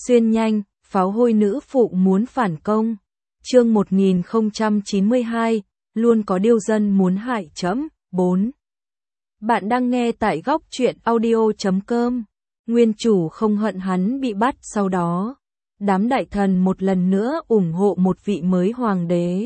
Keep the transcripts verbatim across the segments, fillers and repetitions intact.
Xuyên nhanh, pháo hôi nữ phụ muốn phản công. Chương một nghìn không trăm chín mươi hai, luôn có điều dân muốn hại trẫm. bốn. Bạn đang nghe tại góc truyện audio chấm com. Nguyên chủ không hận hắn bị bắt, sau đó đám đại thần một lần nữa ủng hộ một vị mới hoàng đế.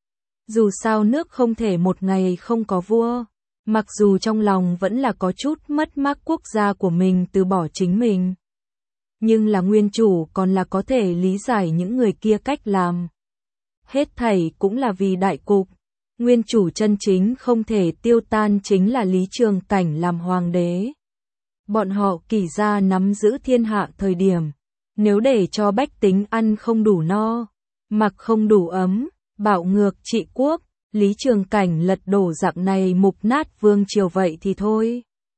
Dù sao nước không thể một ngày không có vua, mặc dù trong lòng vẫn là có chút mất mát quốc gia của mình từ bỏ chính mình. Nhưng là nguyên chủ còn là có thể lý giải những người kia cách làm. Hết thảy cũng là vì đại cục. Nguyên chủ chân chính không thể tiêu tan chính là Lý Trường Cảnh làm hoàng đế. Bọn họ Kỷ gia nắm giữ thiên hạ thời điểm, nếu để cho bách tính ăn không đủ no, mặc không đủ ấm, bạo ngược trị quốc, Lý Trường Cảnh lật đổ dạng này mục nát vương triều vậy thì thôi.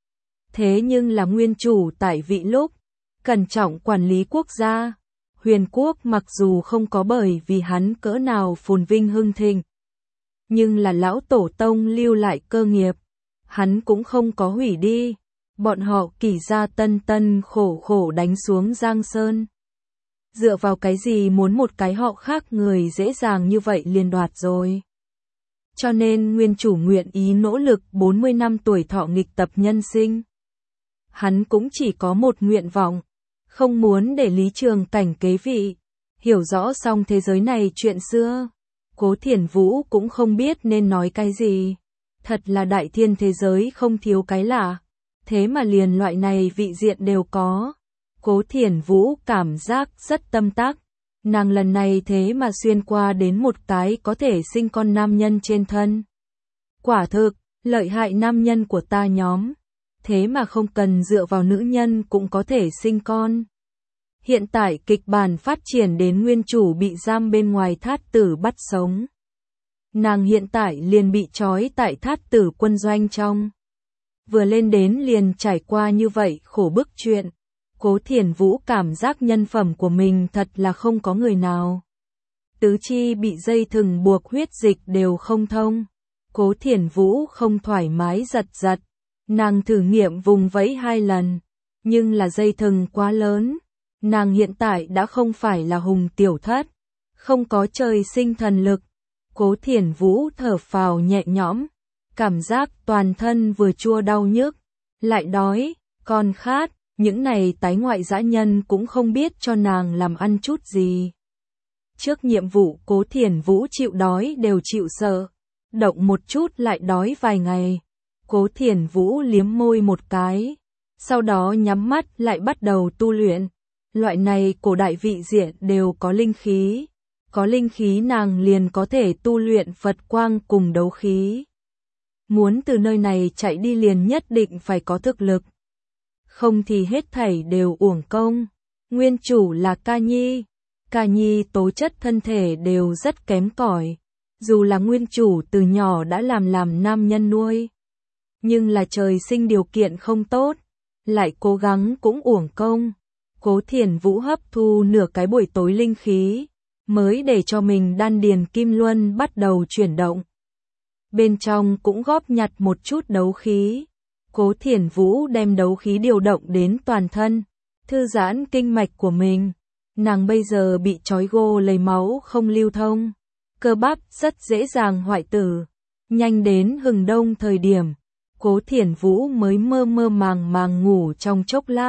Thế nhưng là nguyên chủ tại vị lúc cẩn trọng quản lý quốc gia, Huyền quốc mặc dù không có bởi vì hắn cỡ nào phồn vinh hưng thịnh, nhưng là lão tổ tông lưu lại cơ nghiệp, hắn cũng không có hủy đi. Bọn họ Kỷ gia tân tân khổ khổ đánh xuống Giang Sơn. Dựa vào cái gì muốn một cái họ khác người dễ dàng như vậy liền đoạt rồi. Cho nên nguyên chủ nguyện ý nỗ lực bốn mươi năm tuổi thọ nghịch tập nhân sinh. Hắn cũng chỉ có một nguyện vọng, không muốn để Lý Trường Cảnh kế vị. Hiểu rõ xong thế giới này chuyện xưa, Cố Thiển Vũ cũng không biết nên nói cái gì. Thật là đại thiên thế giới không thiếu cái lạ, thế mà liền loại này vị diện đều có. Cố Thiển Vũ cảm giác rất tâm đắc, nàng lần này thế mà xuyên qua đến một cái có thể sinh con nam nhân trên thân. Quả thực, lợi hại nam nhân của ta nhóm, thế mà không cần dựa vào nữ nhân cũng có thể sinh con. Hiện tại kịch bản phát triển đến nguyên chủ bị giam bên ngoài Thát Tử bắt sống. Nàng hiện tại liền bị trói tại Thát Tử quân doanh trong. Vừa lên đến liền trải qua như vậy khổ bức chuyện. Cố Thiển Vũ cảm giác nhân phẩm của mình thật là không có người nào. Tứ chi bị dây thừng buộc huyết dịch đều không thông. Cố Thiển Vũ không thoải mái giật giật. Nàng thử nghiệm vùng vẫy hai lần, nhưng là dây thừng quá lớn. Nàng hiện tại đã không phải là Hùng tiểu thất, không có trời sinh thần lực. Cố Thiển Vũ thở phào nhẹ nhõm, cảm giác toàn thân vừa chua đau nhức, lại đói, còn khát, những này tái ngoại dã nhân cũng không biết cho nàng làm ăn chút gì. Trước nhiệm vụ Cố Thiển Vũ chịu đói đều chịu sợ, động một chút lại đói vài ngày. Cố Thiển Vũ liếm môi một cái, sau đó nhắm mắt lại bắt đầu tu luyện. Loại này cổ đại vị diện đều có linh khí, có linh khí nàng liền có thể tu luyện Phật quang cùng đấu khí. Muốn từ nơi này chạy đi liền nhất định phải có thực lực, không thì hết thảy đều uổng công. Nguyên chủ là Ca Nhi, Ca Nhi tố chất thân thể đều rất kém cỏi, dù là nguyên chủ từ nhỏ đã làm làm nam nhân nuôi, nhưng là trời sinh điều kiện không tốt, lại cố gắng cũng uổng công. Cố Thiển Vũ hấp thu nửa cái buổi tối linh khí, mới để cho mình đan điền kim luân bắt đầu chuyển động. Bên trong cũng góp nhặt một chút đấu khí. Cố Thiển Vũ đem đấu khí điều động đến toàn thân, thư giãn kinh mạch của mình. Nàng bây giờ bị trói gô lấy máu không lưu thông, cơ bắp rất dễ dàng hoại tử. Nhanh đến hừng đông thời điểm, Cố Thiển Vũ mới mơ mơ màng màng ngủ trong chốc lát.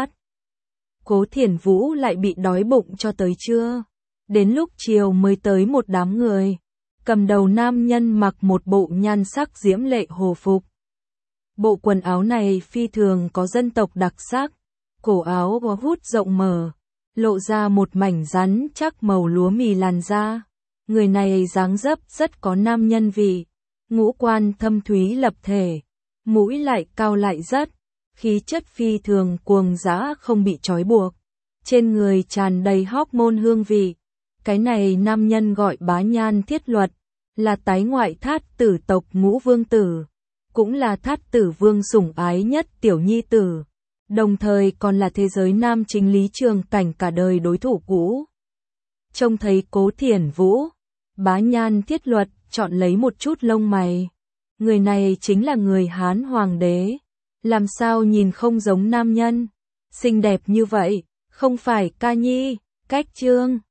Cố Thiển Vũ lại bị đói bụng cho tới trưa. Đến lúc chiều mới tới một đám người. Cầm đầu nam nhân mặc một bộ nhan sắc diễm lệ hồ phục. Bộ quần áo này phi thường có dân tộc đặc sắc. Cổ áo có hút rộng mở, lộ ra một mảnh rắn chắc màu lúa mì làn da. Người này dáng dấp rất có nam nhân vị. Ngũ quan thâm thúy lập thể, mũi lại cao lại rất. Khí chất phi thường cuồng dã không bị trói buộc, trên người tràn đầy hormone hương vị. Cái này nam nhân gọi Bá Nhan Thiết Luật, là tái ngoại Thát Tử tộc ngũ vương tử, cũng là Thát Tử vương sủng ái nhất tiểu nhi tử, đồng thời còn là thế giới nam chính Lý Trường Cảnh cả đời đối thủ cũ. Trông thấy Cố Thiển Vũ, Bá Nhan Thiết Luật chọn lấy một chút lông mày. Người này chính là người Hán hoàng đế. Làm sao nhìn không giống nam nhân, xinh đẹp như vậy, không phải Ca Nhi. Cách chương